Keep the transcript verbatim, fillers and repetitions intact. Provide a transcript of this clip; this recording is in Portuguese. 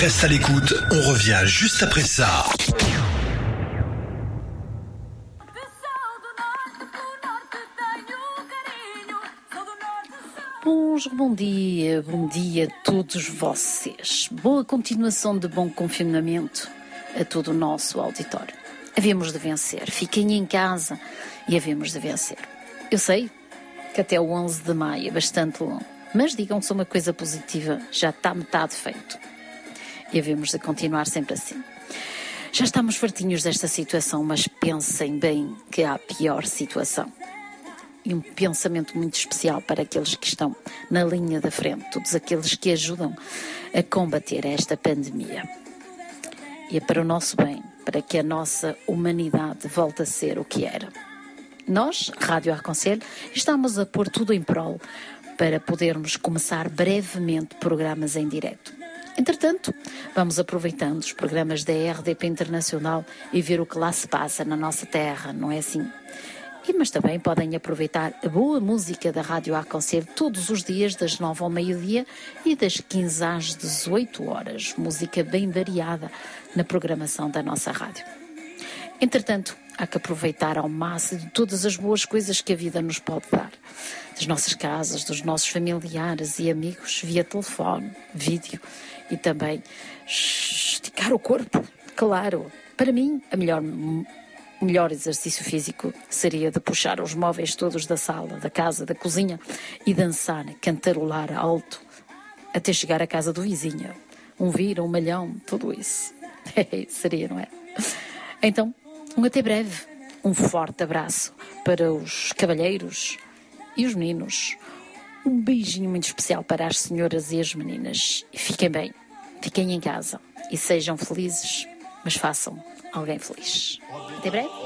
Reste à l'écoute, on revient juste après ça. Bonjour, bom dia, bom dia a todos vocês. Boa continuação de bom confinamento a todo o nosso auditório. Havemos de vencer, fiquem em casa e havemos de vencer. Eu sei que até o onze de maio é bastante longo, mas digam-se uma coisa positiva, já está metade feito. E havemos de continuar sempre assim. Já estamos fartinhos desta situação, mas pensem bem que há pior situação. E um pensamento muito especial para aqueles que estão na linha da frente, todos aqueles que ajudam a combater esta pandemia. E é para o nosso bem, para que a nossa humanidade volte a ser o que era. Nós, Rádio Arconcel, estamos a pôr tudo em prol para podermos começar brevemente programas em direto. Entretanto, vamos aproveitando os programas da R D P Internacional e ver o que lá se passa na nossa terra, não é assim? E, mas também podem aproveitar a boa música da Rádio Arconcel todos os dias das nove ao meio-dia e das quinze às dezoito horas. Música bem variada na programação da nossa rádio. Entretanto, há que aproveitar ao máximo todas as boas coisas que a vida nos pode dar. Das nossas casas, dos nossos familiares e amigos, via telefone, vídeo e também esticar o corpo. Claro, para mim, a melhor O melhor exercício físico seria de puxar os móveis todos da sala, da casa, da cozinha e dançar, cantarolar alto até chegar à casa do vizinho. Um vira, um malhão, tudo isso. Seria, não é? Então, um até breve. Um forte abraço para os cavalheiros e os meninos. Um beijinho muito especial para as senhoras e as meninas. E fiquem bem, fiquem em casa e sejam felizes, mas façam alguém feliz. Até breve.